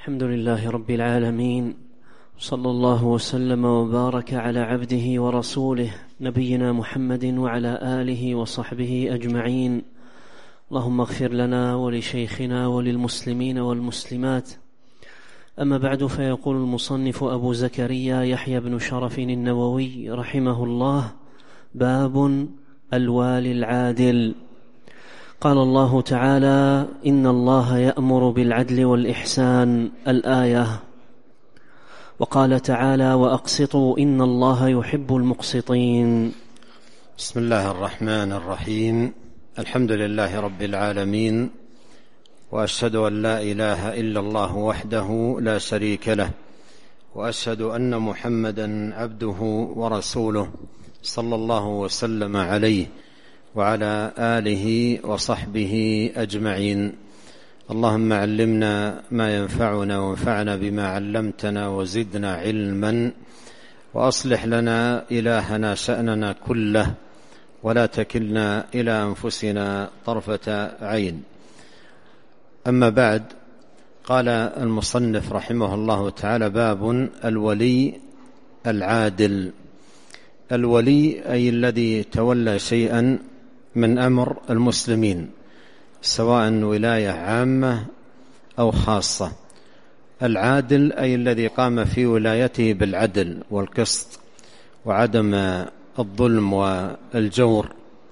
الحمد لله رب العالمين، صلى الله وسلم وبارك على عبده ورسوله نبينا محمد وعلى آله وصحبه أجمعين. اللهم اغفر لنا ولشيخنا وللمسلمين والمسلمات. أما بعد، فيقول المصنف أبو زكريا يحيى بن شرف النووي رحمه الله: باب الوالي العادل. قال الله تعالى: إن الله يأمر بالعدل والإحسان، الآية. وقال تعالى: وأقسطوا إن الله يحب المقسطين. بسم الله الرحمن الرحيم. الحمد لله رب العالمين، وأشهد أن لا إله إلا الله وحده لا شريك له، وأشهد أن محمدا عبده ورسوله صلى الله وسلم عليه وعلى آله وصحبه أجمعين. اللهم علمنا ما ينفعنا وانفعنا بما علمتنا وزدنا علما، وأصلح لنا إلهنا شأننا كله، ولا تكلنا إلى أنفسنا طرفة عين. أما بعد، قال المصنف رحمه الله تعالى: باب الولي العادل. الولي أي الذي تولى شيئا من أمر المسلمين، سواء ولاية عامة أو خاصة. العادل أي الذي قام في ولايته بالعدل والقسط وعدم الظلم والجور،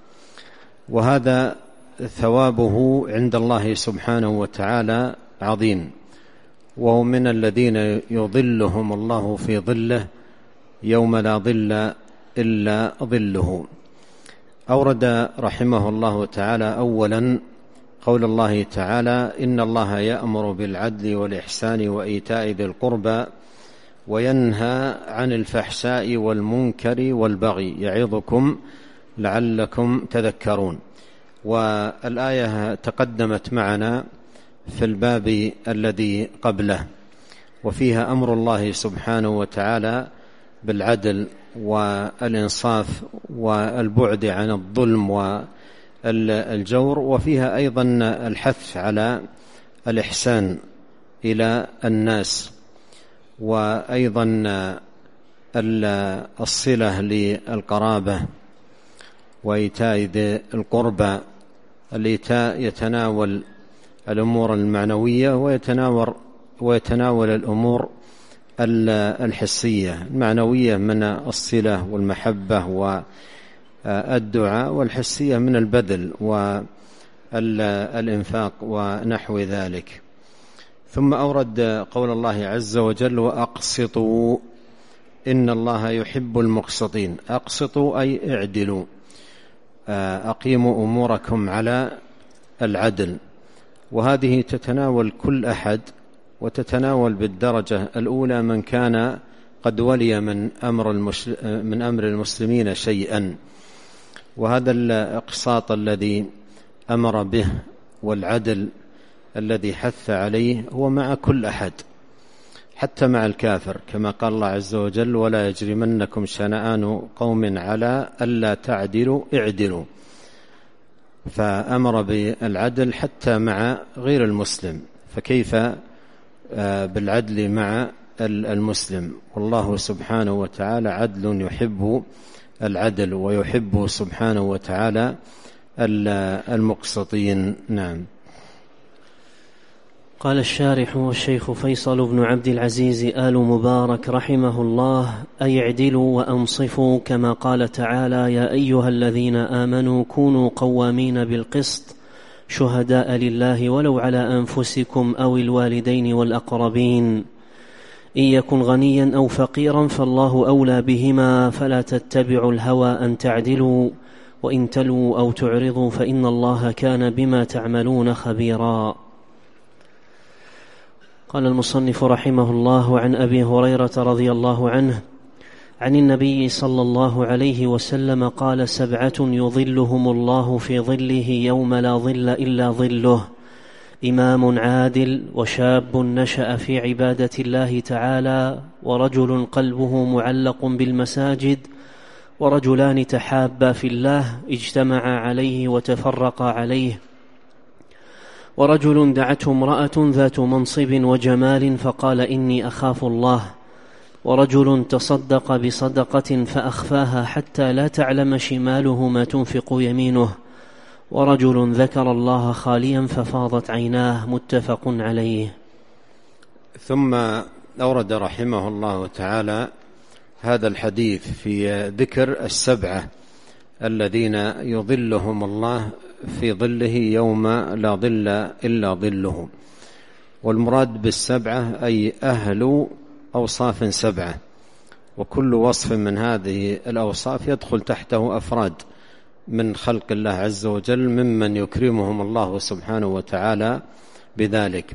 وهذا ثوابه عند الله سبحانه وتعالى عظيم، وهو من الذين يظلهم الله في ظله يوم لا ظل إلا ظله. أورد رحمه الله تعالى أولا قول الله تعالى: إن الله يأمر بالعدل والإحسان وإيتاء ذي القربى وينهى عن الفحشاء والمنكر والبغي يعظكم لعلكم تذكرون. والآية تقدمت معنا في الباب الذي قبله، وفيها أمر الله سبحانه وتعالى بالعدل والإنصاف والبعد عن الظلم والجور، وفيها أيضا الحث على الإحسان إلى الناس، وأيضا الصلة للقرابة وإيتاء ذي القربى. الإيتاء يتناول الأمور المعنوية ويتناول الأمور الحسية. المعنوية من الصلة والمحبة والدعاء، والحسية من البذل والإنفاق ونحو ذلك. ثم أورد قول الله عز وجل: وأقسطوا إن الله يحب المقسطين. أقسطوا أي اعدلوا، أقيموا أموركم على العدل. وهذه تتناول كل أحد، وتتناول بالدرجة الأولى من كان قد ولي من أمر المسلمين شيئا. وهذا الإقساط الذي أمر به والعدل الذي حث عليه هو مع كل أحد، حتى مع الكافر، كما قال الله عز وجل: ولا يجرمنكم شنآن قوم على ألا تعدلوا اعدلوا. فأمر بالعدل حتى مع غير المسلم، فكيف بالعدل مع المسلم؟ والله سبحانه وتعالى عدل يحب العدل، ويحب سبحانه وتعالى المقسطين. نعم. قال الشارح والشيخ فيصل بن عبد العزيز آل مبارك رحمه الله: أي اعدلوا وأنصفوا، كما قال تعالى: يا أيها الذين آمنوا كونوا قوامين بالقسط شهداء لله ولو على أنفسكم أو الوالدين والأقربين، إن يكن غنيا أو فقيرا فالله أولى بهما، فلا تتبعوا الهوى أن تعدلوا، وإن تلووا أو تعرضوا فإن الله كان بما تعملون خبيرا. قال المصنف رحمه الله: عن أبي هريرة رضي الله عنه عن النبي صلى الله عليه وسلم قال: 7 يظلهم الله في ظله يوم لا ظل إلا ظله: إمام عادل، وشاب نشأ في عبادة الله تعالى، ورجل قلبه معلق بالمساجد، ورجلان تحابا في الله اجتمعا عليه وتفرقا عليه، ورجل دعته امرأة ذات منصب وجمال فقال إني أخاف الله. ورجل تصدق بصدقة فأخفاها حتى لا تعلم شماله ما تنفق يمينه. ورجل ذكر الله خاليا ففاضت عيناه. متفق عليه. ثم أورد رحمه الله تعالى هذا الحديث في ذكر السبعة الذين يظلهم الله في ظله يوم لا ظل إلا ظله. والمراد بالسبعة أي أهل أوصاف سبعة، وكل وصف من هذه الأوصاف يدخل تحته أفراد من خلق الله عز وجل ممن يكرمهم الله سبحانه وتعالى بذلك.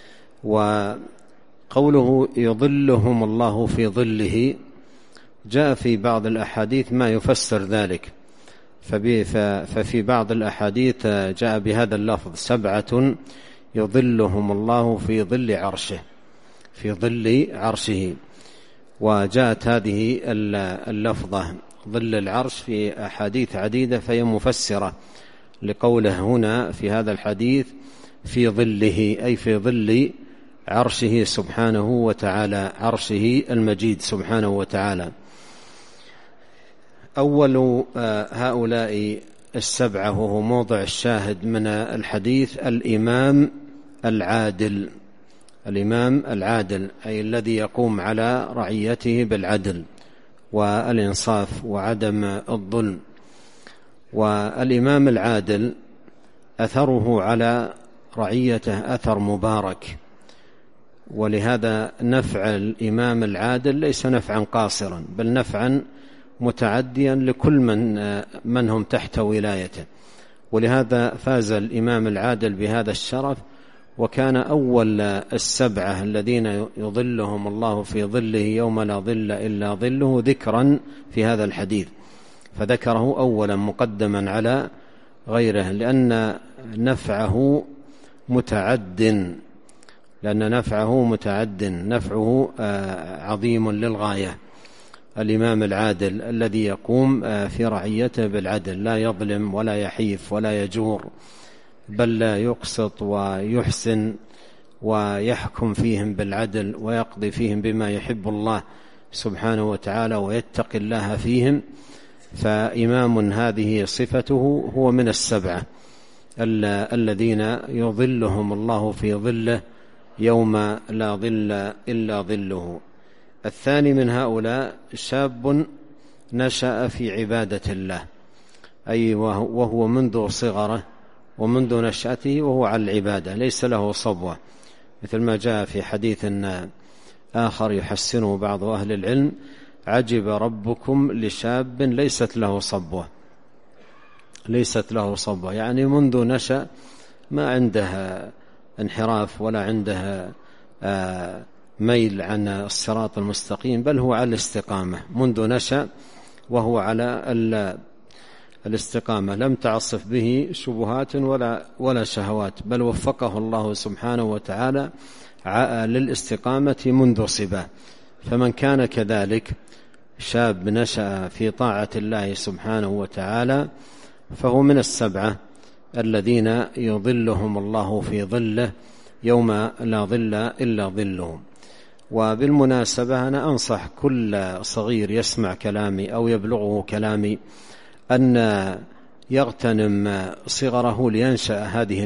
وقوله يظلهم الله في ظله جاء في بعض الأحاديث ما يفسر ذلك، ففي بعض الأحاديث جاء بهذا اللفظ: سبعة يظلهم الله في ظل عرشه، في ظل عرشه. وجاءت هذه اللفظة ظل العرش في أحاديث عديدة، فهي مفسرة لقوله هنا في هذا الحديث في ظله، أي في ظل عرشه سبحانه وتعالى، عرشه المجيد سبحانه وتعالى. أول هؤلاء السبعة وهو موضع الشاهد من الحديث الإمام العادل. الإمام العادل أي الذي يقوم على رعيته بالعدل والإنصاف وعدم الظلم. والإمام العادل أثره على رعيته أثر مبارك، ولهذا نفع الإمام العادل ليس نفعا قاصرا، بل نفعا متعديا لكل من هم تحت ولايته. ولهذا فاز الإمام العادل بهذا الشرف، وكان أول السبعة الذين يظلهم الله في ظله يوم لا ظل إلا ظله ذكرا في هذا الحديث، فذكره أولا مقدما على غيره، لأن نفعه متعد، نفعه عظيم للغاية. الإمام العادل الذي يقوم في رعيته بالعدل، لا يظلم ولا يحيف ولا يجور، بل لا يقسط ويحسن ويحكم فيهم بالعدل ويقضي فيهم بما يحب الله سبحانه وتعالى ويتقي الله فيهم. فإمام هذه صفته هو من السبعة الذين يظلهم الله في ظله يوم لا ظل إلا ظله. الثاني من هؤلاء شاب نشأ في عبادة الله، أي وهو منذ صغره ومنذ نشأته وهو على العبادة، ليس له صبوة، مثل ما جاء في حديث آخر يحسنه بعض أهل العلم: عجب ربكم لشاب ليست له صبوة، يعني منذ نشأ ما عنده انحراف ولا عنده ميل عن الصراط المستقيم، بل هو على الاستقامة منذ نشأ وهو على الاستقامة، لم تعصف به شبهات ولا شهوات، بل وفقه الله سبحانه وتعالى للاستقامة منذ صبا. فمن كان كذلك شاب نشأ في طاعة الله سبحانه وتعالى فهو من السبعة الذين يظلهم الله في ظله يوم لا ظل إلا ظله. وبالمناسبة أنا أنصح كل صغير يسمع كلامي أو يبلغه كلامي أن يغتنم صغره لينشأ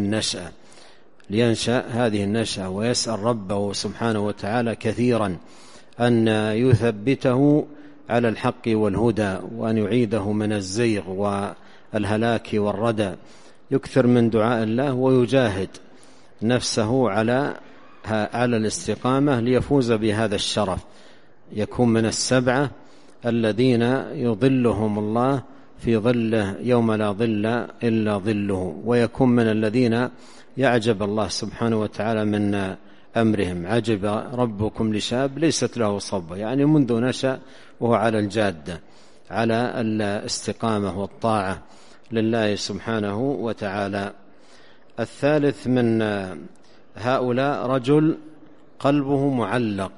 هذه النشأة ويسأل ربه سبحانه وتعالى كثيرا أن يثبته على الحق والهدى، وأن يعيده من الزيغ والهلاك والردى. يكثر من دعاء الله ويجاهد نفسه على الاستقامة ليفوز بهذا الشرف، يكون من السبعة الذين يظلهم الله في ظله يوم لا ظل إلا ظله، ويكون من الذين يعجب الله سبحانه وتعالى من أمرهم. عجب ربكم لشاب ليست له صبوة، يعني منذ نشأ وهو على الجادة، على الاستقامة والطاعة لله سبحانه وتعالى. الثالث من هؤلاء رجل قلبه معلق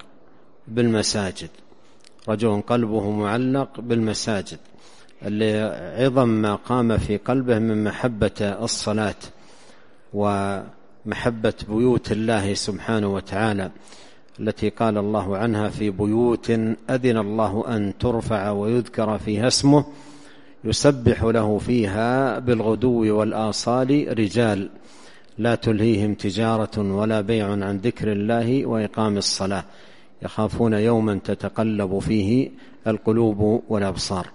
بالمساجد، اللي عظم ما قام في قلبه من محبة الصلاة محبة بيوت الله سبحانه وتعالى التي قال الله عنها: في بيوت أذن الله أن ترفع ويذكر فيها اسمه يسبح له فيها بالغدو والآصال رجال لا تلهيهم تجارة ولا بيع عن ذكر الله وإقام الصلاة يخافون يوما تتقلب فيه القلوب والأبصار.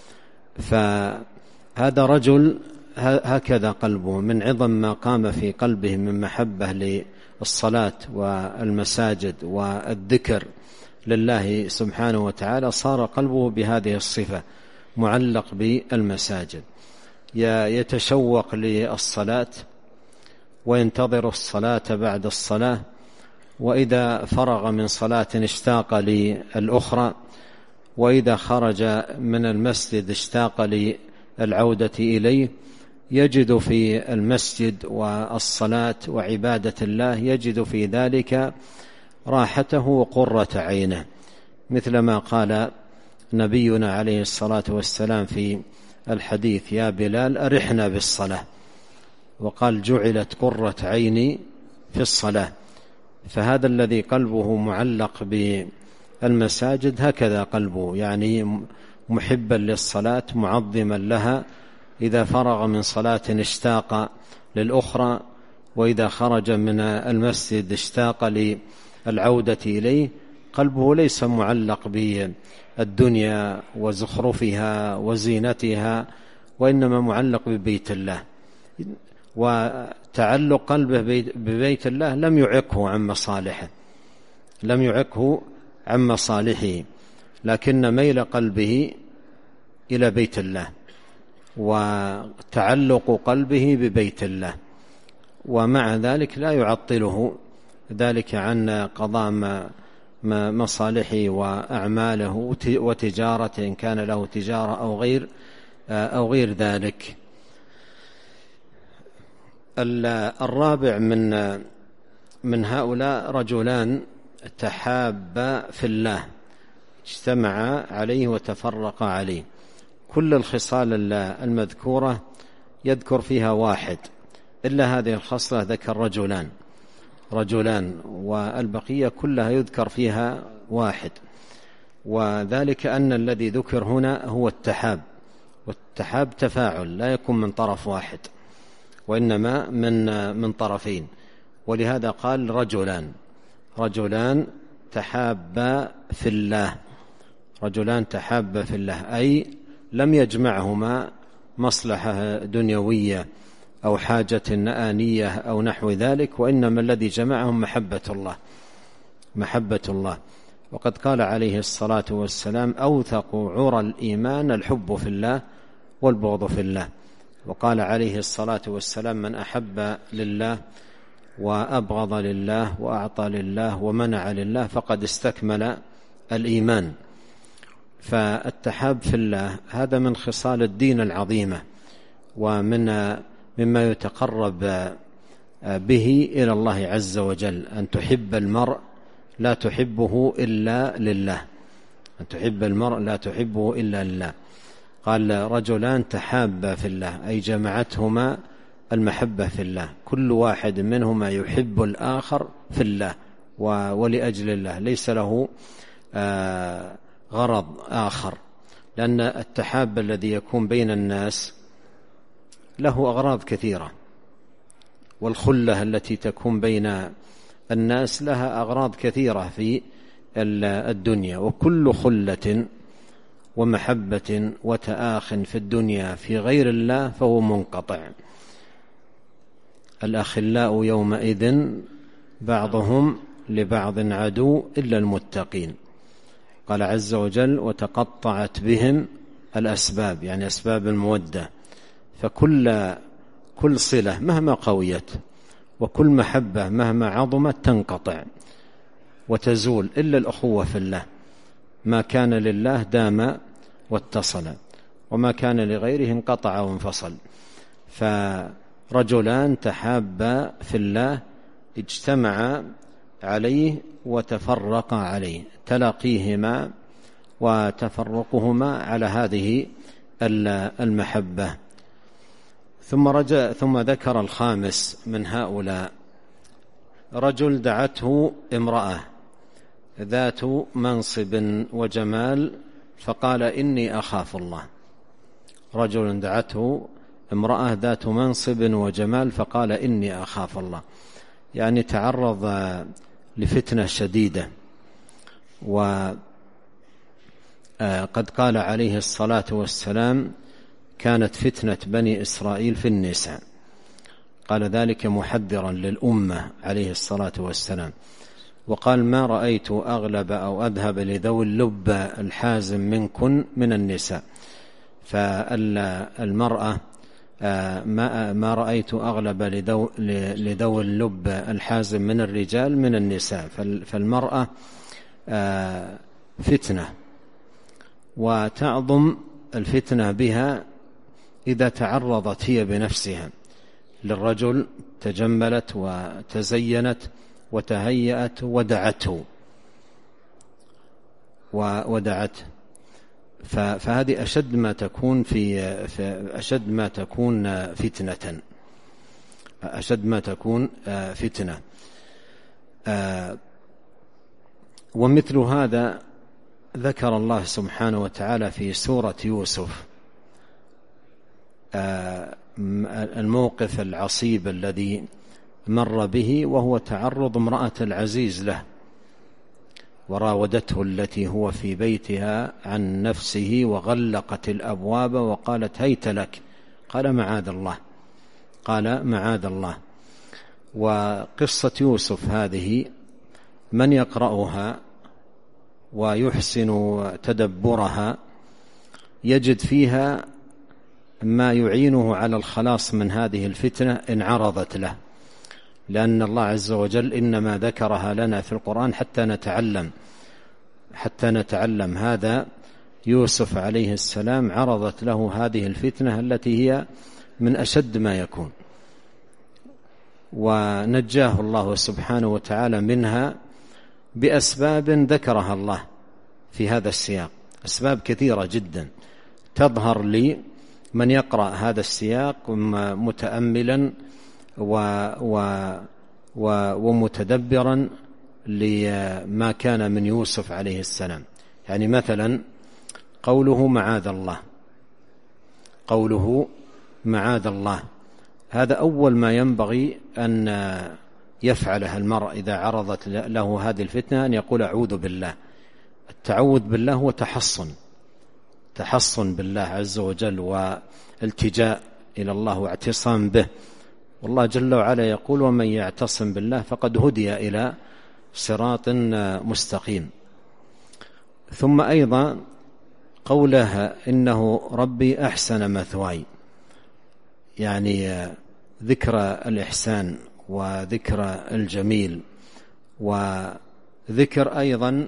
فهذا رجل هكذا قلبه من عظم ما قام في قلبه من محبة للصلاة والمساجد والذكر لله سبحانه وتعالى، صار قلبه بهذه الصفة معلق بالمساجد، يتشوق للصلاة وينتظر الصلاة بعد الصلاة، وإذا فرغ من صلاة اشتاق للأخرى، وإذا خرج من المسجد اشتاق للعودة إليه. يجد في المسجد والصلاة وعبادة الله يجد في ذلك راحته وقرة عينه، مثل ما قال نبينا عليه الصلاة والسلام في الحديث: يا بلال أرحنا بالصلاة، وقال: جعلت قرة عيني في الصلاة. فهذا الذي قلبه معلق بالمساجد هكذا قلبه، يعني محبا للصلاة معظما لها، إذا فرغ من صلاة اشتاق للأخرى، وإذا خرج من المسجد اشتاق للعودة إليه. قلبه ليس معلق بالدنيا وزخرفها وزينتها، وإنما معلق ببيت الله. وتعلق قلبه ببيت الله لم يعقه عن مصالحه، لم يعقه عن مصالحه، لكن ميل قلبه إلى بيت الله وتعلق قلبه ببيت الله، ومع ذلك لا يعطله ذلك عن قضاء مصالحه وأعماله وتجارة إن كان له تجارة أو غير ذلك. الرابع من هؤلاء رجلان تحابا في الله اجتمعا عليه وتفرقا عليه. كل الخصال المذكورة يذكر فيها واحد، إلا هذه الخصلة ذكر رجلان، والبقية كلها يذكر فيها واحد، وذلك أن الذي ذكر هنا هو التحاب، والتحاب تفاعل لا يكون من طرف واحد وإنما من طرفين، ولهذا قال رجلان تحابا في الله. رجلان تحابا في الله أي لم يجمعهما مصلحة دنيوية أو حاجة آنية أو نحو ذلك، وإنما الذي جمعهم محبة الله. وقد قال عليه الصلاة والسلام: أوثق عرى الإيمان الحب في الله والبغض في الله. وقال عليه الصلاة والسلام: من أحب لله وأبغض لله وأعطى لله ومنع لله فقد استكمل الإيمان. فالتحاب في الله هذا من خصال الدين العظيمة، مما يتقرب به إلى الله عز وجل، أن تحب المرء لا تحبه إلا لله، أن تحب المرء لا تحبه إلا لله. قال: رجلان تحابا في الله أي جمعتهما المحبة في الله، كل واحد منهما يحب الآخر في الله ولأجل الله، ليس له غرض آخر، لأن التحاب الذي يكون بين الناس له أغراض كثيرة، والخلة التي تكون بين الناس لها أغراض كثيرة في الدنيا، وكل خلة ومحبة وتآخ في الدنيا في غير الله فهو منقطع. الأخلاء يومئذ بعضهم لبعض عدو إلا المتقين. قال عز وجل: وتقطعت بهم الأسباب، يعني أسباب المودة. فكل صلة مهما قويت وكل محبة مهما عظمت تنقطع وتزول، إلا الأخوة في الله، ما كان لله دام واتصل، وما كان لغيره انقطع وانفصل. فرجلان تحابا في الله اجتمعا عليه وتفرقا عليه، تلاقيهما وتفرقهما على هذه المحبة. ثم ذكر الخامس من هؤلاء رجل دعته امرأة ذات منصب وجمال فقال إني أخاف الله. رجل دعته امرأة ذات منصب وجمال فقال إني أخاف الله، يعني تعرض لفتنة شديدة. وقد قال عليه الصلاة والسلام: كانت فتنة بني إسرائيل في النساء. قال ذلك محذرا للأمة عليه الصلاة والسلام، وقال: ما رأيت أغلب أو أذهب لذوي اللب الحازم منكن من النساء. فالمرأة ما رأيت أغلب لذوي اللب الحازم من الرجال من النساء. فالمرأة فتنة، وتعظم الفتنة بها إذا تعرضت هي بنفسها للرجل، تجملت وتزينت وتهيأت ودعته. فهذه أشد ما تكون أشد ما تكون فتنة، أشد ما تكون فتنة. ومثل هذا ذكر الله سبحانه وتعالى في سورة يوسف الموقف العصيب الذي مر به، وهو تعرض امرأة العزيز له، وراودته التي هو في بيتها عن نفسه وغلقت الأبواب وقالت: هيت لك. قال: معاذ الله. قال: معاذ الله. وقصة يوسف هذه من يقرأها ويحسن تدبرها يجد فيها ما يعينه على الخلاص من هذه الفتنة إن عرضت له، لأن الله عز وجل إنما ذكرها لنا في القرآن حتى نتعلم. هذا يوسف عليه السلام عرضت له هذه الفتنة التي هي من أشد ما يكون، ونجاه الله سبحانه وتعالى منها بأسباب ذكرها الله في هذا السياق، أسباب كثيرة جدا تظهر لي من يقرأ هذا السياق متأملا ومتدبرا لما كان من يوسف عليه السلام. يعني مثلا قوله معاذ الله، هذا أول ما ينبغي أن يفعله المرء إذا عرضت له هذه الفتنة، أن يقول: أعوذ بالله. التعوذ بالله هو تحصن بالله عز وجل، والتجاء إلى الله واعتصام به. والله جل وعلا يقول: ومن يعتصم بالله فقد هدي إلى صراط مستقيم. ثم أيضا قوله: إنه ربي أحسن مثواي، يعني ذكر الإحسان وذكر الجميل، وذكر أيضا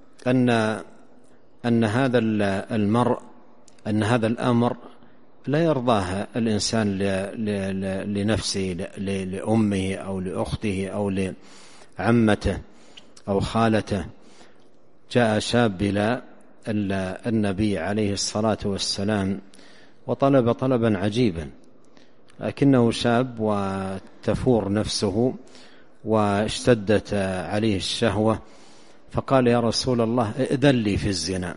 أن هذا المرء، أن هذا الأمر لا يرضاه الإنسان لنفسه، لأمه أو لأخته أو لعمته أو خالته. جاء شاب إلى النبي عليه الصلاة والسلام وطلب طلبا عجيبا، لكنه شاب وتفور نفسه واشتدت عليه الشهوة، فقال: يا رسول الله، ائذن لي في الزنا،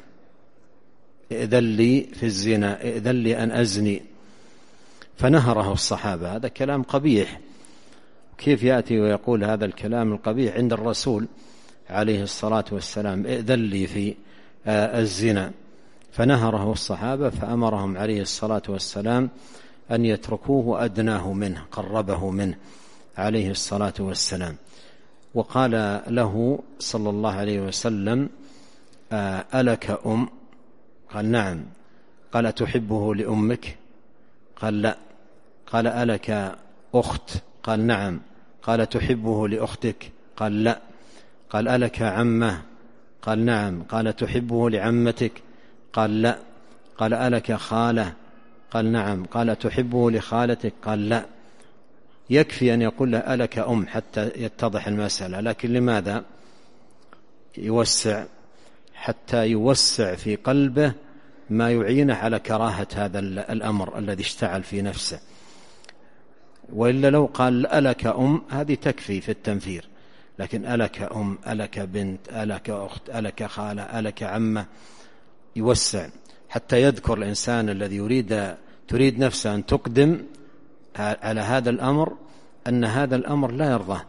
ائذن لي أن أزني. فنهره الصحابة. هذا كلام قبيح، كيف يأتي ويقول هذا الكلام القبيح عند الرسول عليه الصلاة والسلام؟ ائذن لي في الزنا. فنهره الصحابة، فأمرهم عليه الصلاة والسلام أن يتركوه وأدناه منه، قربه منه عليه الصلاة والسلام. وقال له صلى الله عليه وسلم: ألك أم؟ قال: نعم. قال: أتحبه لأمك؟ قال: لا. قال: ألك أخت؟ قال: نعم. قال: تحبه لأختك؟ قال: لا. قال: ألك عمة؟ قال: نعم. قال: تحبه لعمتك؟ قال: لا. قال: ألك خالة؟ قال: نعم. قال: تحبه لخالتك؟ قال: لا. يكفي أن يقول له: ألك أم حتى يتضح المسألة، لكن لماذا يوسع؟ حتى يوسع في قلبه ما يعينه على كراهة هذا الأمر الذي اشتعل في نفسه. وإلا لو قال: ألك أم، هذه تكفي في التنفير، لكن ألك أم، ألك بنت، ألك أخت، ألك خالة، ألك عمة، يوسع حتى يذكر الإنسان الذي تريد نفسه أن تقدم على هذا الأمر أن هذا الأمر لا يرضاه.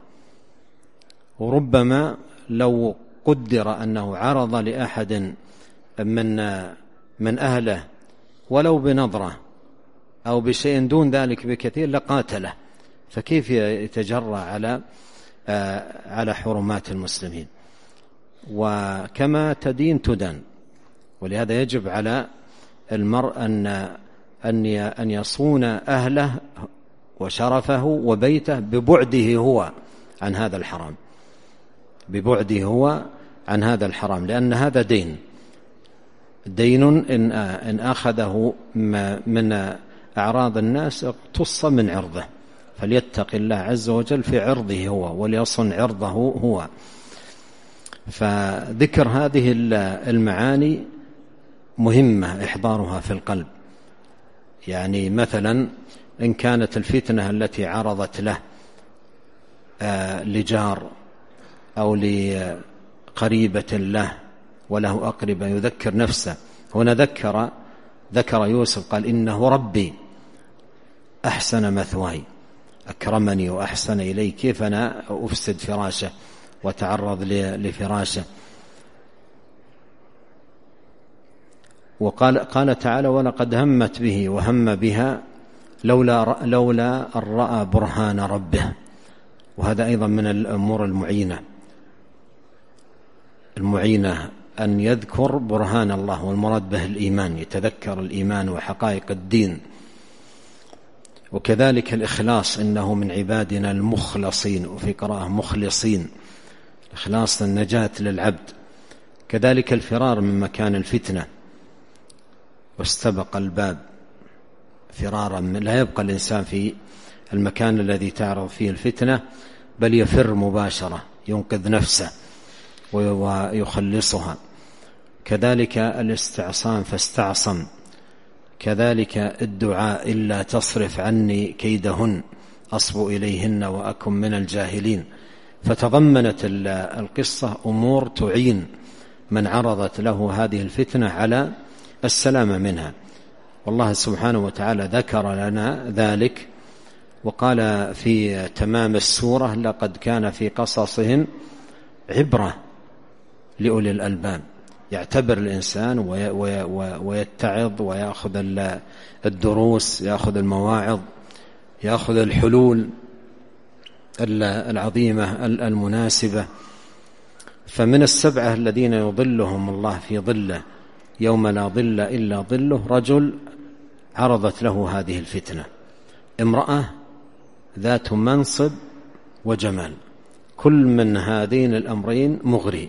وربما لو قدر أنه عرض لأحد من أهله ولو بنظرة أو بشيء دون ذلك بكثير لقاتله، فكيف يتجرأ على حرمات المسلمين؟ وكما تدين تدان. ولهذا يجب على المرء أن يصون أهله وشرفه وبيته ببعده هو عن هذا الحرام، ببعده هو عن هذا الحرام، لأن هذا دين إن أخذه من أعراض الناس اقتص من عرضه، فليتق الله عز وجل في عرضه هو وليصن عرضه هو. فذكر هذه المعاني مهمة إحضارها في القلب. يعني مثلا إن كانت الفتنة التي عرضت له لجار أو لقريبة له وله أقربة يذكر نفسه. هنا ذكر يوسف قال إنه ربي أحسن مثواي أكرمني وأحسن إلي، كيف أنا أفسد فراشه وتعرض لفراشه. قال تعالى ولقد همت به وهم بها لولا أن رأى برهان ربه. وهذا أيضا من الأمور المعينة أن يذكر برهان الله، والمراد به الإيمان، يتذكر الإيمان وحقائق الدين. وكذلك الإخلاص، إنه من عبادنا المخلصين، وفي قراءة مخلصين، إخلاص النجاة للعبد. كذلك الفرار من مكان الفتنة، واستبق الباب فرارا لا يبقى الإنسان في المكان الذي تعرض فيه الفتنة، بل يفر مباشرة ينقذ نفسه ويخلصها. كذلك الاستعصام فاستعصم. كذلك الدعاء إلا تصرف عني كيدهن أصب إليهن وأكن من الجاهلين. فتضمنت القصة أمور تعين من عرضت له هذه الفتنة على السلامة منها. والله سبحانه وتعالى ذكر لنا ذلك وقال في تمام السورة لقد كان في قصصهم عبرة لأولي الألباب. يعتبر الإنسان ويتعظ ويأخذ الدروس، يأخذ المواعظ، يأخذ الحلول العظيمة المناسبة. فمن السبعة الذين يظلهم الله في ظله يوم لا ظل إلا ظله رجل عرضت له هذه الفتنة، امرأة ذات منصب وجمال، كل من هذين الأمرين مغري.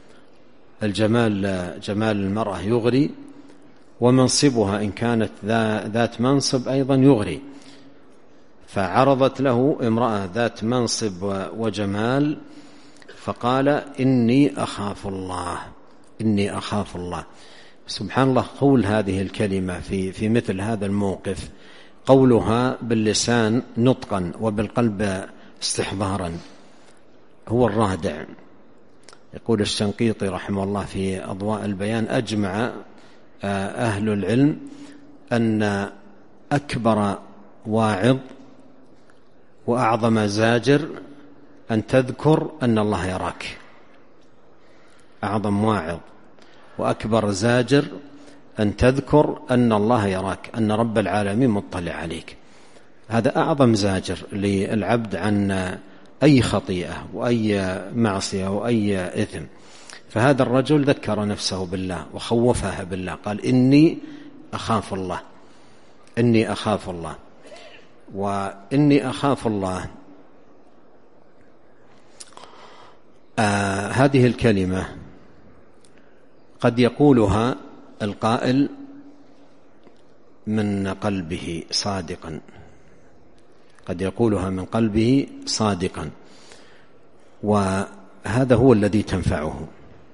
جمال المرأة يغري، ومنصبها إن كانت ذات منصب أيضا يغري. فعرضت له امرأة ذات منصب وجمال، فقال إني أخاف الله، إني أخاف الله. سبحان الله، قول هذه الكلمة في مثل هذا الموقف، قولها باللسان نطقا وبالقلب استحضارا، هو الرادع. يقول الشنقيطي رحمه الله في أضواء البيان: أجمع أهل العلم أن أكبر واعظ وأعظم زاجر أن تذكر أن الله يراك. أعظم واعظ وأكبر زاجر أن تذكر أن الله يراك، أن رب العالمين مطلع عليك. هذا أعظم زاجر للعبد عن أي خطيئة وأي معصية وأي إثم. فهذا الرجل ذكر نفسه بالله وخوفها بالله، قال إني أخاف الله، إني أخاف الله. وإني أخاف الله هذه الكلمة قد يقولها القائل من قلبه صادقا، قد يقولها من قلبه صادقا، وهذا هو الذي تنفعه.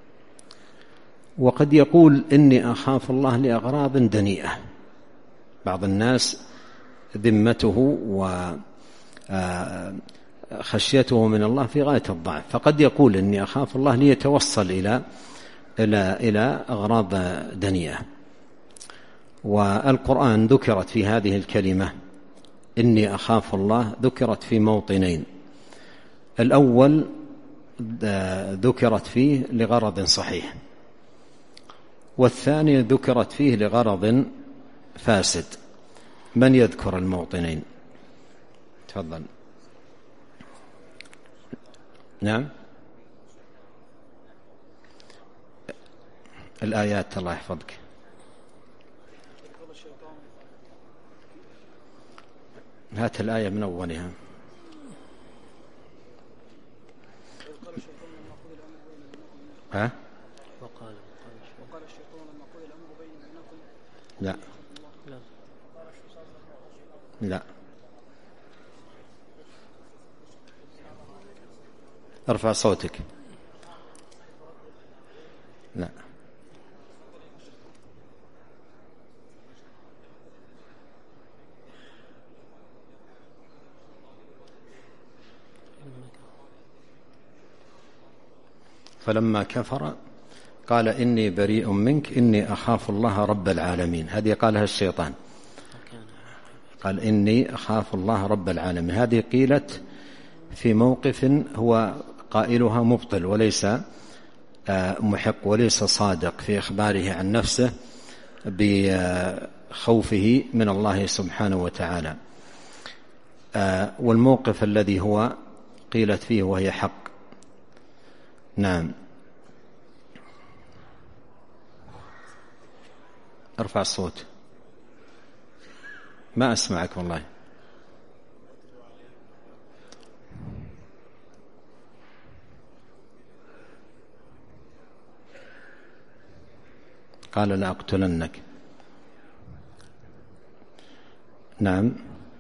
وقد يقول إني أخاف الله لأغراض دنيئة. بعض الناس ذمته خشيته من الله في غاية الضعف، فقد يقول إني أخاف الله ليتوصل إلى أغراض دنيئة. والقرآن ذكرت في هذه الكلمة إني أخاف الله ذكرت في موطنين. الأول ذكرت فيه لغرض صحيح، والثاني ذكرت فيه لغرض فاسد. من يذكر الموطنين؟ تفضل. نعم، الآيات الله يحفظك. هات الآية من أولها. ها؟ وقال الشيطان لما قضي الأمر بينكم. لا لا، ارفع صوتك. لا، فلما كفر قال إني بريء منك إني أخاف الله رب العالمين. هذه قالها الشيطان، قال إني أخاف الله رب العالمين. هذه قيلت في موقف هو قائلها مبطل وليس محق وليس صادق في إخباره عن نفسه بخوفه من الله سبحانه وتعالى. والموقف الذي هو قيلت فيه وهي حق. نعم، ارفع الصوت، ما أسمعك والله. قال لأقتلنك. نعم،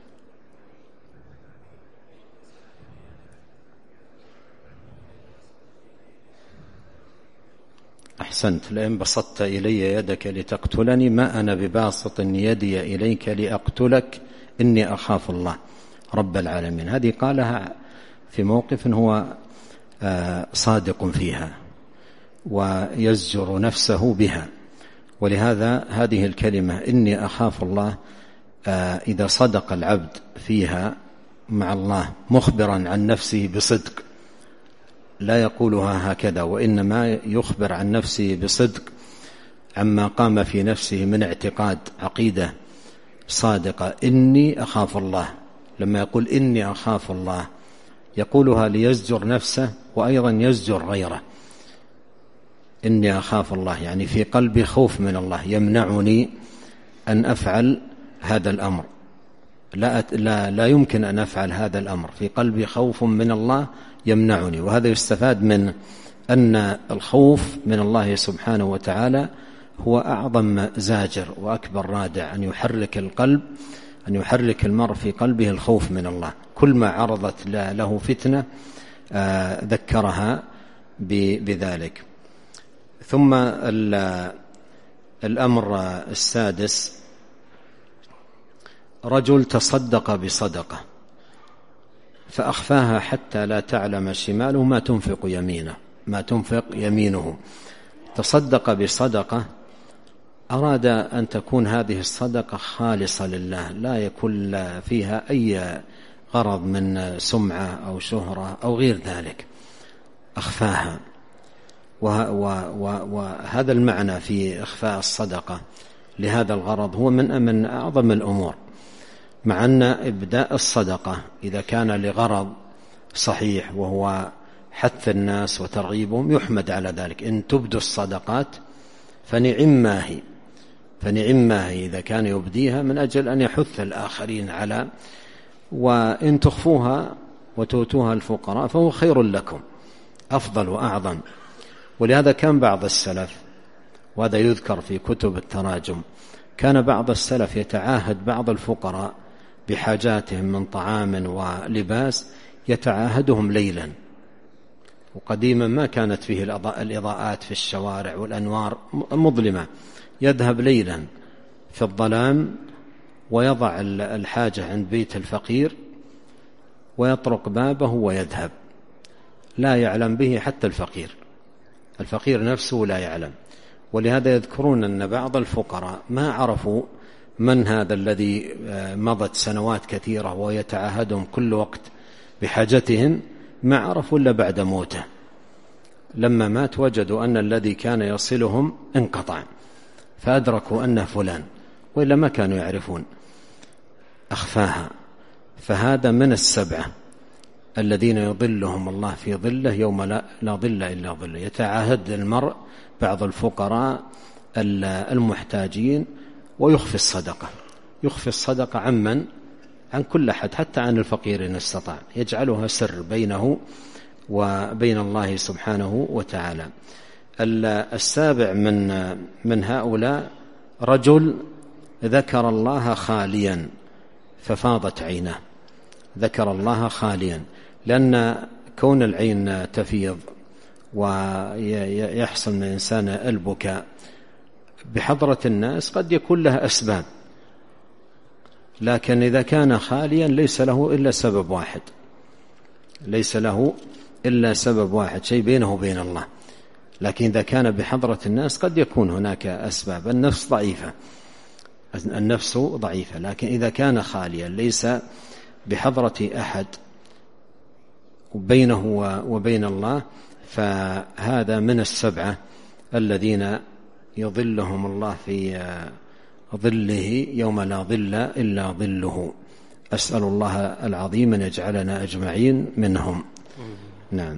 أحسنت. لئن بسطت إلي يدك لتقتلني ما أنا بباسط يدي إليك لأقتلك إني أخاف الله رب العالمين. هذه قالها في موقف هو صادق فيها ويزجر نفسه بها. ولهذا هذه الكلمة إني أخاف الله إذا صدق العبد فيها مع الله مخبرا عن نفسه بصدق، لا يقولها هكذا، وإنما يخبر عن نفسه بصدق عما قام في نفسه من اعتقاد عقيدة صادقة. إني أخاف الله، لما يقول إني أخاف الله يقولها ليزجر نفسه وأيضا يزجر غيره. إني أخاف الله يعني في قلبي خوف من الله يمنعني أن أفعل هذا الأمر، لا يمكن أن أفعل هذا الأمر، في قلبي خوف من الله يمنعني. وهذا يستفاد من أن الخوف من الله سبحانه وتعالى هو أعظم زاجر وأكبر رادع، أن يحرك القلب، أن يحرك المرء في قلبه الخوف من الله. كل ما عرضت له فتنة ذكرها بذلك. ثم الأمر السادس، رجل تصدق بصدقة فأخفاها حتى لا تعلم شماله ما تنفق يمينه. تصدق بصدقة، أراد أن تكون هذه الصدقة خالصة لله، لا يكون فيها أي غرض من سمعة أو شهرة أو غير ذلك، أخفاها. وهذا المعنى في إخفاء الصدقة لهذا الغرض هو من أعظم الأمور، مع أن إبداء الصدقة إذا كان لغرض صحيح وهو حث الناس وترغيبهم يحمد على ذلك. إن تبدوا الصدقات فنعم ما هي إذا كان يبديها من أجل أن يحث الآخرين على، وإن تخفوها وتؤتوها الفقراء فهو خير لكم أفضل وأعظم. ولهذا كان بعض السلف، وهذا يذكر في كتب التراجم، كان بعض السلف يتعاهد بعض الفقراء بحاجاتهم من طعام ولباس، يتعاهدهم ليلا. وقديما ما كانت فيه الإضاءات في الشوارع والأنوار مظلمة، يذهب ليلا في الظلام ويضع الحاجة عند بيت الفقير ويطرق بابه ويذهب، لا يعلم به حتى الفقير نفسه لا يعلم. ولهذا يذكرون أن بعض الفقراء ما عرفوا من هذا الذي مضت سنوات كثيرة ويتعاهدهم كل وقت بحاجتهم، ما عرفوا إلا بعد موته. لما مات وجدوا أن الذي كان يصلهم انقطع، فأدركوا أنه فلان، وإلا ما كانوا يعرفون، أخفاها. فهذا من السبعة الذين يظلهم الله في ظله يوم لا ظل إلا ظله. يتعاهد المرء بعض الفقراء المحتاجين ويخفي الصدقة عن كل أحد، حتى عن الفقير إن استطاع، يجعلها سر بينه وبين الله سبحانه وتعالى. السابع من هؤلاء رجل ذكر الله خاليا ففاضت عيناه. ذكر الله خاليا، لأن كون العين تفيض ويحصل من الإنسان البكاء بحضرة الناس قد يكون لها أسباب، لكن إذا كان خاليا ليس له إلا سبب واحد، شيء بينه وبين الله. لكن إذا كان بحضرة الناس قد يكون هناك أسباب. النفس ضعيفة، لكن إذا كان خاليا ليس بحضرة أحد بينه وبين الله، فهذا من السبعة الذين يظلهم الله في ظله يوم لا ظل إلا ظله. أسأل الله العظيم أن يجعلنا أجمعين منهم. نعم.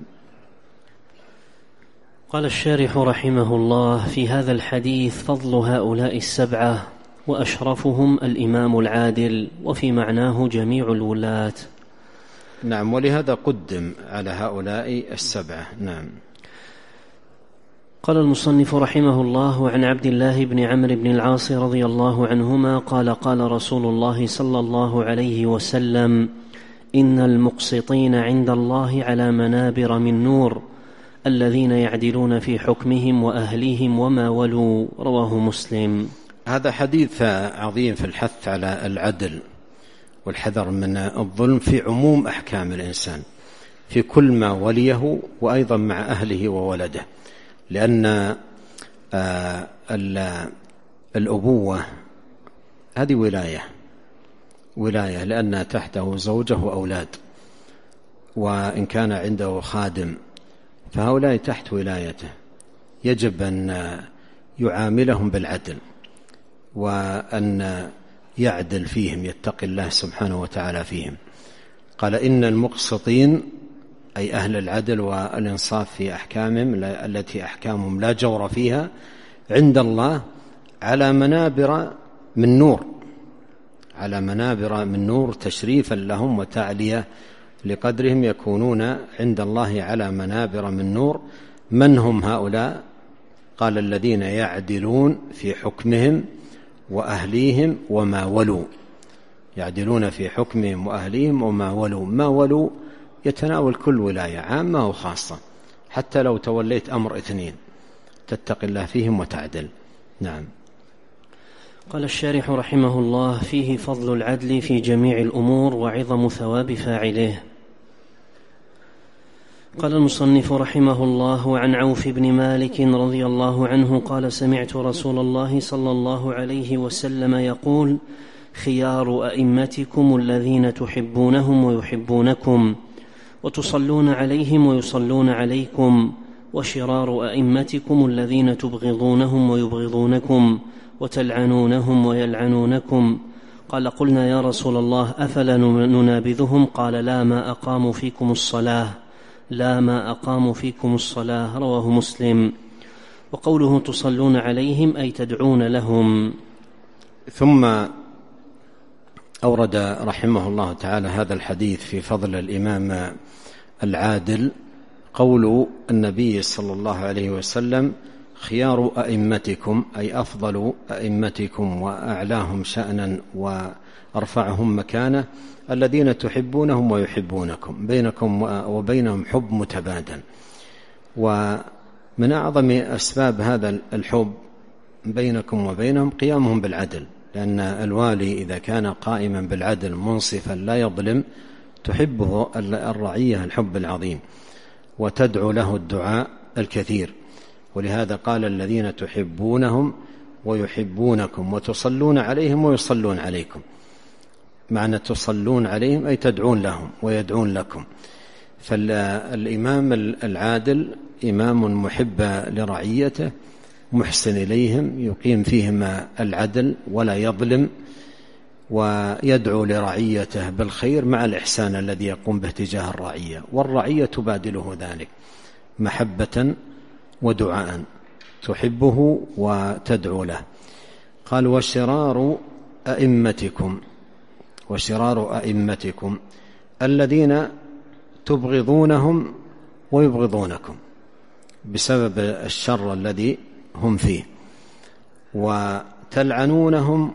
قال الشارح رحمه الله: في هذا الحديث فضل هؤلاء السبعة، وأشرفهم الإمام العادل، وفي معناه جميع الولاة. نعم، ولهذا قدم على هؤلاء السبعة. نعم. قال المصنف رحمه الله: عن عبد الله بن عمرو بن العاص رضي الله عنهما قال: قال رسول الله صلى الله عليه وسلم: إن المقسطين عند الله على منابر من نور، الذين يعدلون في حكمهم وأهليهم وما ولوا. رواه مسلم. هذا حديث عظيم في الحث على العدل والحذر من الظلم في عموم أحكام الإنسان، في كل ما وليه، وأيضا مع أهله وولده. لأن الأبوة هذه ولاية، لأن تحته زوجه وأولاد، وإن كان عنده خادم فهؤلاء تحت ولايته، يجب أن يعاملهم بالعدل، وأن يعدل فيهم، يتقي الله سبحانه وتعالى فيهم. قال: إن المقسطين، أي أهل العدل والإنصاف في أحكامهم التي أحكامهم لا جور فيها، عند الله على منابر من نور تشريفا لهم وتعلية لقدرهم، يكونون عند الله على منابر من نور. من هم هؤلاء؟ قال: الذين يعدلون في حكمهم وأهليهم وما ولوا. يعدلون في حكمهم وأهليهم وما ولوا. ما ولوا يتناول كل ولاية، عامة وخاصة، حتى لو توليت أمر 2 تتقي الله فيهم وتعدل. نعم. قال الشارح رحمه الله: فيه فضل العدل في جميع الأمور وعظم ثواب فاعله. قال المصنف رحمه الله: عن عوف بن مالك رضي الله عنه قال: سمعت رسول الله صلى الله عليه وسلم يقول: خيار أئمتكم الذين تحبونهم ويحبونكم، وتصلون عليهم ويصلون عليكم، وشرار أئمتكم الذين تبغضونهم ويبغضونكم، وتلعنونهم ويلعنونكم. قال: قلنا يا رسول الله أفلا ننابذهم؟ قال: لا ما أقاموا فيكم الصلاة. رواه مسلم. وقوله تصلون عليهم أي تدعون لهم. ثم أورد رحمه الله تعالى هذا الحديث في فضل الإمام العادل، قول النبي صلى الله عليه وسلم: خيار أئمتكم، أي أفضل أئمتكم وأعلاهم شأنا وأرفعهم مكانة، الذين تحبونهم ويحبونكم، بينكم وبينهم حب متبادل. ومن أعظم أسباب هذا الحب بينكم وبينهم قيامهم بالعدل، لأن الوالي إذا كان قائما بالعدل منصفا لا يظلم تحبه الرعية الحب العظيم وتدعو له الدعاء الكثير. ولهذا قال الذين تحبونهم ويحبونكم وتصلون عليهم ويصلون عليكم. معنى تصلون عليهم أي تدعون لهم ويدعون لكم. فالإمام العادل إمام محب لرعيته محسن إليهم، يقيم فيهم العدل ولا يظلم، ويدعو لرعيته بالخير مع الإحسان الذي يقوم به تجاه الرعية، والرعية تبادله ذلك محبة ودعاء، تحبه وتدعو له. قال وشرار أئمتكم الذين تبغضونهم ويبغضونكم بسبب الشر الذي هم فيه، وتلعنونهم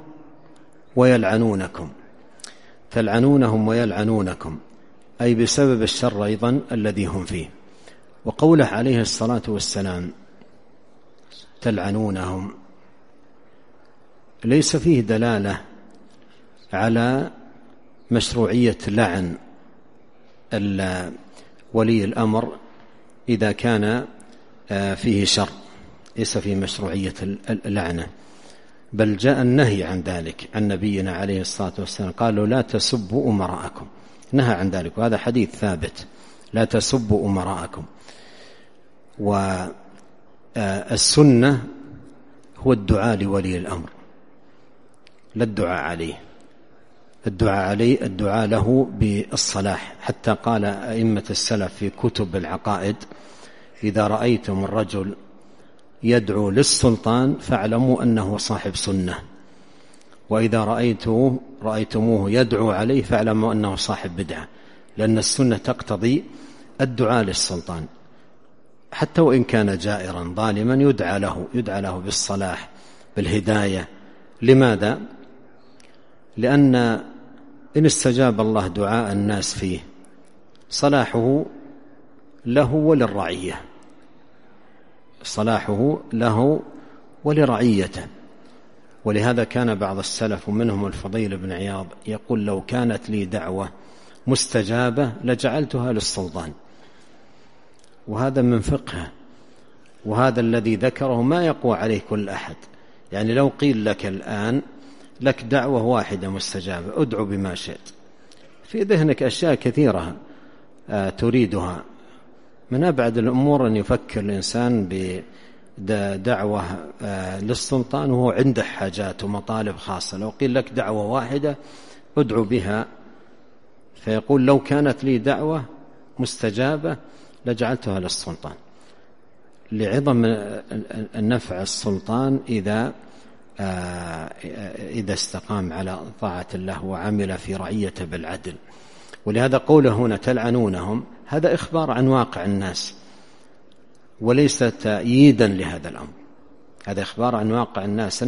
ويلعنونكم أي بسبب الشر أيضا الذي هم فيه. وقوله عليه الصلاة والسلام تلعنونهم ليس فيه دلالة على مشروعية لعن ولي الأمر إذا كان فيه شر، ليس فيه مشروعية اللعنة، بل جاء النهي عن ذلك عن نبينا عليه الصلاة والسلام، قالوا لا تسبوا أمراءكم، نهى عن ذلك، وهذا حديث ثابت، لا تسبوا أمراءكم. والسنة هو الدعاء لولي الأمر، لا الدعاء عليه، الدعاء له بالصلاح. حتى قال أئمة السلف في كتب العقائد إذا رأيتم الرجل يدعو للسلطان فاعلموا أنه صاحب سنة، وإذا رأيتموه يدعو عليه فاعلموا أنه صاحب بدعة، لأن السنة تقتضي الدعاء للسلطان حتى وإن كان جائرا ظالما، يدعى له بالصلاح بالهداية. لماذا؟ لأن إن استجاب الله دعاء الناس فيه صلاحه له وللرعية، صلاحه له ولرعيته. ولهذا كان بعض السلف ومنهم الفضيل بن عياض يقول لو كانت لي دعوة مستجابة لجعلتها للسلطان. وهذا من فقهه، وهذا الذي ذكره ما يقوى عليه كل أحد. يعني لو قيل لك الآن لك دعوة واحدة مستجابة ادعو بما شئت، في ذهنك أشياء كثيرة تريدها، من أبعد الأمور أن يفكر الإنسان بدعوة للسلطان وهو عنده حاجات ومطالب خاصة. لو قيل لك دعوة واحدة ادعو بها، فيقول لو كانت لي دعوة مستجابة لجعلتها للسلطان، لعظم النفع السلطان إذا استقام على طاعة الله وعمل في رعيته بالعدل. ولهذا قوله هنا تلعنونهم هذا إخبار عن واقع الناس وليس تأييدا لهذا الأمر، هذا إخبار عن واقع الناس.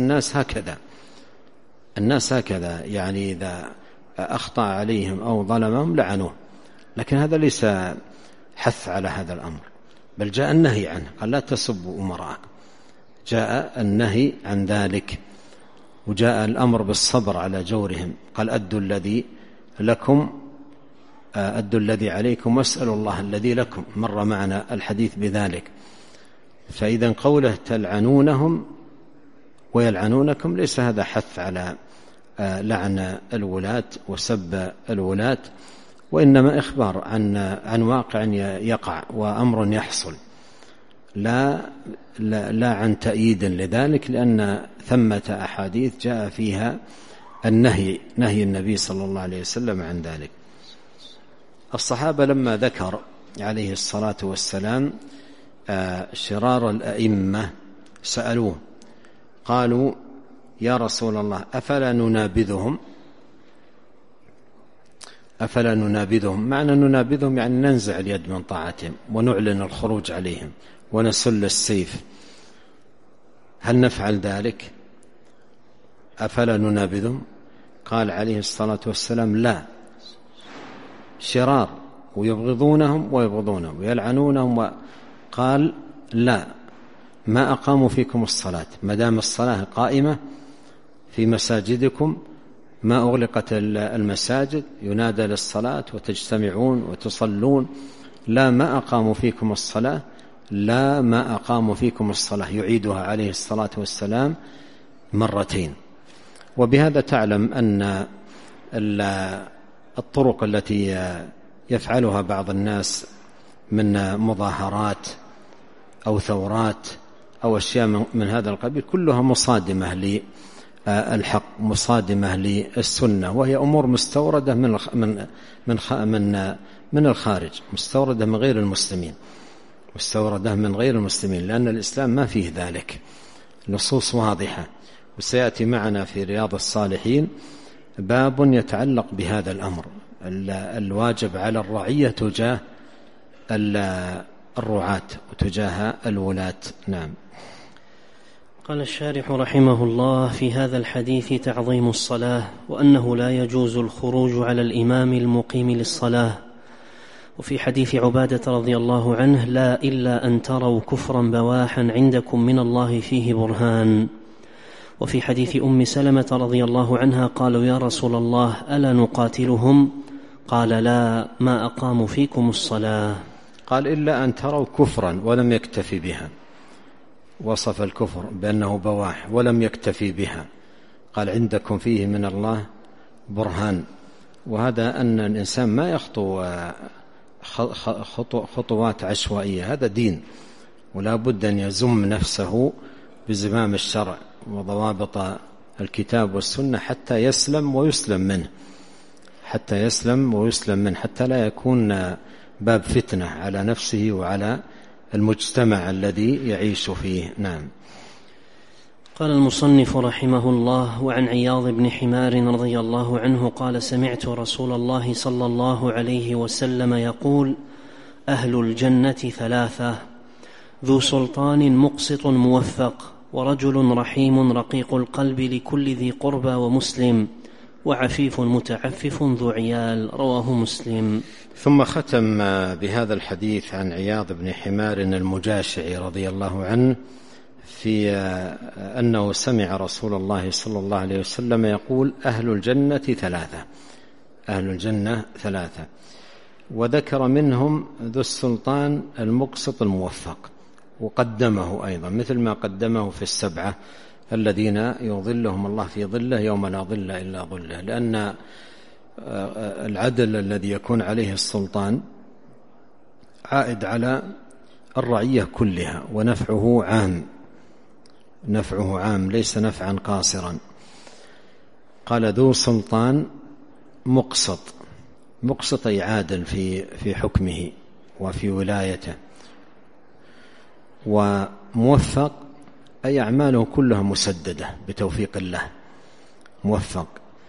الناس هكذا يعني إذا أخطأ عليهم أو ظلمهم لعنوه، لكن هذا ليس حث على هذا الأمر، بل جاء النهي عنه، قال لا تسبوا أمراءكم، جاء النهي عن ذلك، وجاء الأمر بالصبر على جورهم، قال أدوا الذي لكم أدوا الذي عليكم واسألوا الله الذي لكم، مر معنا الحديث بذلك. فإذا قوله تلعنونهم ويلعنونكم ليس هذا حث على لعن الولاة وسب الولاة، وإنما إخبار عن واقع يقع وأمر يحصل، لا عن تأييد لذلك، لأن ثمة أحاديث جاء فيها نهي النبي صلى الله عليه وسلم عن ذلك. الصحابة لما ذكر عليه الصلاة والسلام شرار الأئمة سألوه قالوا يا رسول الله أفلا ننابذهم؟ معنى ننابذهم يعني ننزع اليد من طاعتهم ونعلن الخروج عليهم ونسل السيف، هل نفعل ذلك؟ أفلا ننابذهم؟ قال عليه الصلاة والسلام لا، شرار ويبغضونهم ويلعنونهم. قال لا، ما أقاموا فيكم الصلاة، ما دام الصلاة قائمة في مساجدكم ما أغلقت المساجد ينادى للصلاة وتجتمعون وتصلون، لا ما أقاموا فيكم الصلاة، لا ما أقاموا فيكم الصلاة، يعيدها عليه الصلاة والسلام مرتين. وبهذا تعلم أن الطرق التي يفعلها بعض الناس من مظاهرات أو ثورات أو أشياء من هذا القبيل كلها مصادمة للحق، مصادمة للسنة، وهي أمور مستوردة من الخارج، مستوردة من غير المسلمين، مستوردة من غير المسلمين، لأن الإسلام ما فيه ذلك، نصوص واضحة. وسيأتي معنا في رياض الصالحين باب يتعلق بهذا الأمر، الواجب على الرعية تجاه الرعاة وتجاه الولاة. نعم. قال الشارح رحمه الله: في هذا الحديث تعظيم الصلاة، وأنه لا يجوز الخروج على الإمام المقيم للصلاة. وفي حديث عبادة رضي الله عنه: لا إلا أن تروا كفرا بواحا عندكم من الله فيه برهان. وفي حديث أم سلمة رضي الله عنها: قالوا يا رسول الله ألا نقاتلهم؟ قال لا، ما أقاموا فيكم الصلاة. قال إلا أن تروا كفرا، ولم يكتفي بها، وصف الكفر بأنه بواح ولم يكتفي بها، قال عندكم فيه من الله برهان. وهذا أن الإنسان ما يخطو خطوات عشوائية، هذا دين، ولا بد أن يزم نفسه بزمام الشرع وضوابط الكتاب والسنة حتى يسلم ويسلم منه، حتى يسلم ويسلم منه، حتى لا يكون باب فتنة على نفسه وعلى المجتمع الذي يعيش فيه. نعم. قال المصنف رحمه الله: وعن عياض بن حمار رضي الله عنه قال: سمعت رسول الله صلى الله عليه وسلم يقول: أهل الجنة ثلاثة: ذو سلطان مقسط موفق، ورجل رحيم رقيق القلب لكل ذي قربى ومسلم، وعفيف متعفف ذو عيال. رواه مسلم. ثم ختم بهذا الحديث عن عياض بن حمار المجاشعي رضي الله عنه في أنه سمع رسول الله صلى الله عليه وسلم يقول: أهل الجنة ثلاثة، أهل الجنة ثلاثة، وذكر منهم ذو السلطان المقسط الموفق، وقدمه أيضا مثل ما قدمه في السبعة الذين يظلهم الله في ظله يوم لا ظل إلا ظله، لأن العدل الذي يكون عليه السلطان عائد على الرعية كلها، ونفعه عام، نفعه عام ليس نفعا قاصرا. قال: ذو سلطان مقسط، مقسط أي عادل في حكمه وفي ولايته، وموفق أي أعماله كلها مسددة بتوفيق الله، موفق.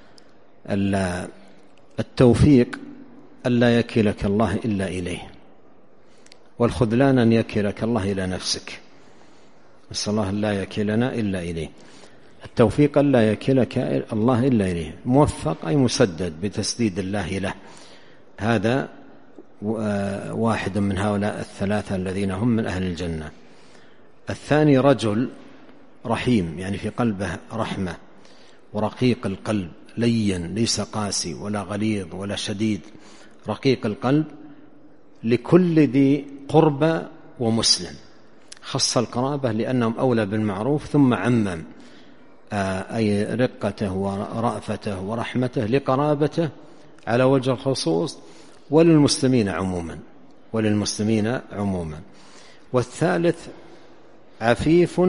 التوفيق ألا يكلك الله إلا إليه، والخذلان أن يكلك الله إلى نفسك، نسأل الله لا يكلنا إلا إليه. التوفيق ألا يكلك الله إلا إليه، موفق أي مسدد بتسديد الله له. هذا واحد من هؤلاء الثلاثة الذين هم من أهل الجنة. الثاني رجل رحيم، يعني في قلبه رحمة، ورقيق القلب، لين ليس قاسي ولا غليظ ولا شديد، رقيق القلب لكل ذي قربى ومسلم. خص القرابة لأنهم أولى بالمعروف، ثم عمم أي رقته ورأفته ورحمته لقرابته على وجه الخصوص، وللمسلمين عموما، وللمسلمين عموما. والثالث عفيف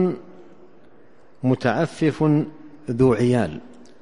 متعفف ذو عيال،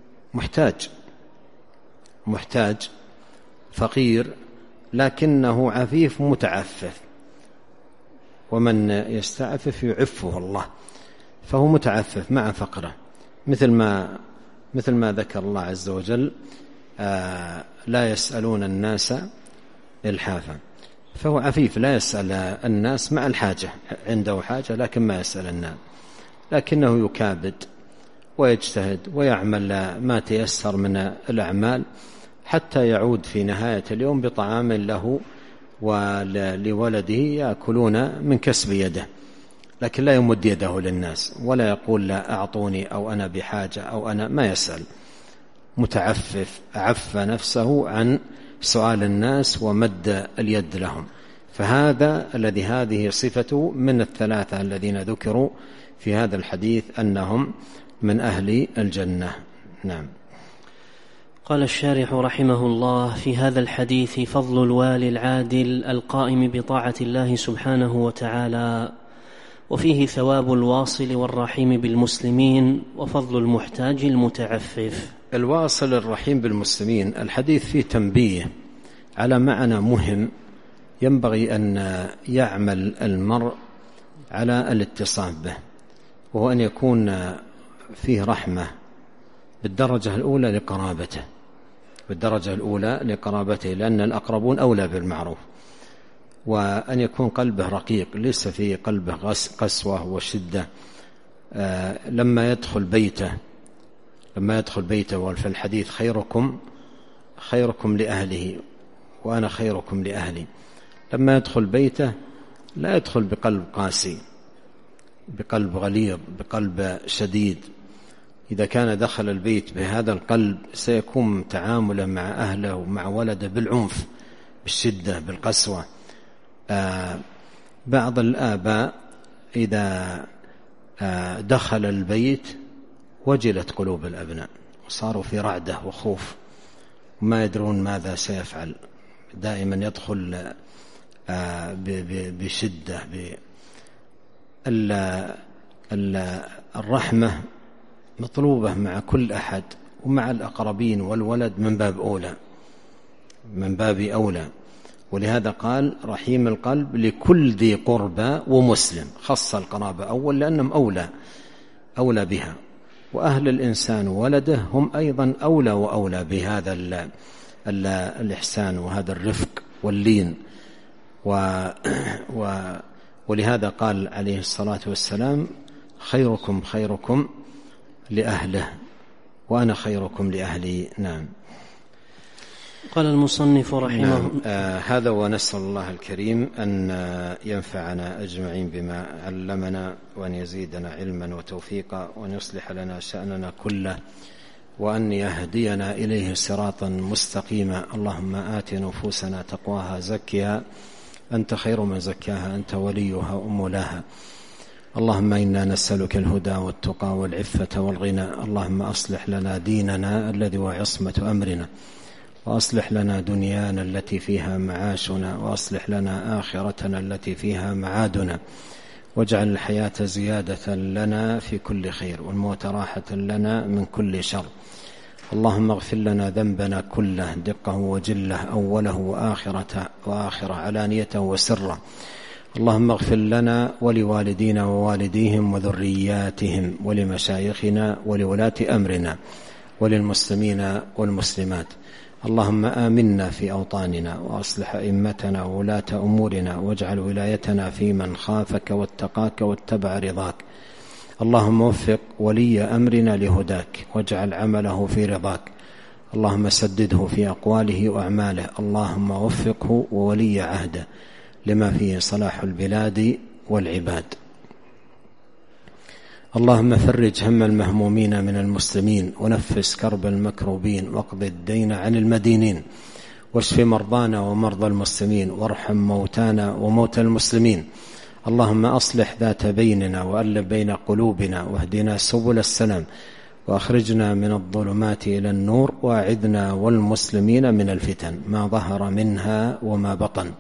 محتاج فقير لكنه عفيف متعفف، ومن يستعفف يعفه الله، فهو متعفف مع فقره، مثل ما ذكر الله عز وجل: لا يسألون الناس إلحافا، فهو عفيف لا يسأل الناس مع الحاجة، عنده حاجة لكن ما يسأل الناس، لكنه يكابد ويجتهد ويعمل ما تيسر من الأعمال حتى يعود في نهاية اليوم بطعام له ولولده يأكلون من كسب يده، لكن لا يمد يده للناس ولا يقول لا أعطوني أو أنا بحاجة أو أنا، ما يسأل، متعفف، عف نفسه عن سؤال الناس ومد اليد لهم. فهذا الذي هذه صفته من الثلاثة الذين ذكروا في هذا الحديث أنهم من أهل الجنة. نعم. قال الشارح رحمه الله: في هذا الحديث فضل الوالي العادل القائم بطاعة الله سبحانه وتعالى، وفيه ثواب الواصل والرحيم بالمسلمين، وفضل المحتاج المتعفف. الواصل الرحيم بالمسلمين، الحديث فيه تنبيه على معنى مهم ينبغي أن يعمل المرء على الاتصال به، وهو أن يكون فيه رحمة بالدرجة الأولى لقرابته، لأن الأقربون أولى بالمعروف، وأن يكون قلبه رقيق ليس في قلبه قسوة وشدة. لما يدخل بيته وفي الحديث خيركم لأهله وأنا خيركم لأهلي، لما يدخل بيته لا يدخل بقلب قاسي، بقلب غليظ، بقلب شديد. إذا كان دخل البيت بهذا القلب سيكون تعاملا مع أهله ومع ولده بالعنف، بالشدة، بالقسوة. بعض الآباء إذا دخل البيت وجلت قلوب الأبناء وصاروا في رعدة وخوف، ما يدرون ماذا سيفعل، دائما يدخل بشدة. الرحمة مطلوبة مع كل أحد، ومع الأقربين والولد من باب أولى. ولهذا قال رحيم القلب لكل ذي قربى ومسلم، خص القرابة أول لأنهم أولى بها، وأهل الإنسان ولده هم أيضا أولى وأولى بهذا الإحسان وهذا الرفق واللين. ولهذا قال عليه الصلاة والسلام خيركم لأهله وأنا خيركم لأهلي. نعم. قال المصنف رحمه الله هذا، ونسأل الله الكريم أن ينفعنا أجمعين بما علمنا، وأن يزيدنا علما وتوفيقا، وأن يصلح لنا شأننا كله، وأن يهدينا إليه صراطا مستقيما. اللهم آت نفوسنا تقواها، زكها أنت خير من زكاها، أنت وليها ومولاها. اللهم إنا نسألك الهدى والتقى والعفة والغنى. اللهم أصلح لنا ديننا الذي هو عصمة أمرنا، وأصلح لنا دنيانا التي فيها معاشنا، وأصلح لنا آخرتنا التي فيها معادنا، واجعل الحياة زيادة لنا في كل خير، والموت راحة لنا من كل شر. اللهم اغفر لنا ذنبنا كله، دقه وجله، أوله وآخره، علانيته وسره. اللهم اغفر لنا ولوالدينا ووالديهم وذرياتهم، ولمشايخنا ولولاة أمرنا، وللمسلمين والمسلمات. اللهم آمنا في أوطاننا، وأصلح أئمتنا وولاة أمورنا، واجعل ولايتنا في من خافك واتقاك واتبع رضاك. اللهم وفق ولي أمرنا لهداك، واجعل عمله في رضاك. اللهم سدده في أقواله وأعماله. اللهم وفقه وولي عهده لما فيه صلاح البلاد والعباد. اللهم فرج هم المهمومين من المسلمين، ونفس كرب المكروبين، واقض الدين عن المدينين، واشف مرضانا ومرضى المسلمين، وارحم موتانا وموتى المسلمين. اللهم أصلح ذات بيننا، وألف بين قلوبنا، واهدنا سبل السلام، وأخرجنا من الظلمات إلى النور، وأعذنا والمسلمين من الفتن ما ظهر منها وما بطن.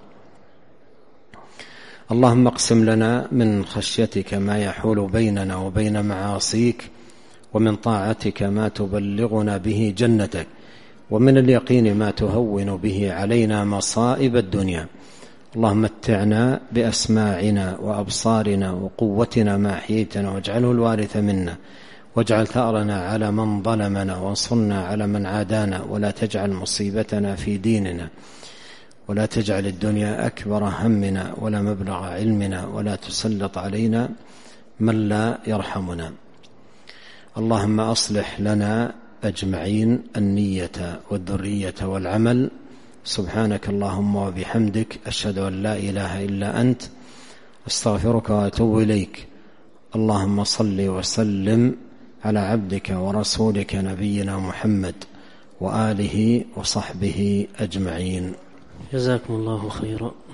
اللهم اقسم لنا من خشيتك ما يحول بيننا وبين معاصيك، ومن طاعتك ما تبلغنا به جنتك، ومن اليقين ما تهون به علينا مصائب الدنيا. اللهم متعنا بأسماعنا وأبصارنا وقوتنا ما أحييتنا، واجعله الوارث منا، واجعل ثأرنا على من ظلمنا، وانصرنا على من عادانا، ولا تجعل مصيبتنا في ديننا، ولا تجعل الدنيا أكبر همنا ولا مبلغ علمنا، ولا تسلط علينا من لا يرحمنا. اللهم أصلح لنا أجمعين النية والذرية والعمل. سبحانك اللهم وبحمدك، أشهد أن لا إله إلا أنت، أستغفرك وأتوب إليك. اللهم صل وسلم على عبدك ورسولك نبينا محمد وآله وصحبه أجمعين. جزاكم الله خيرا.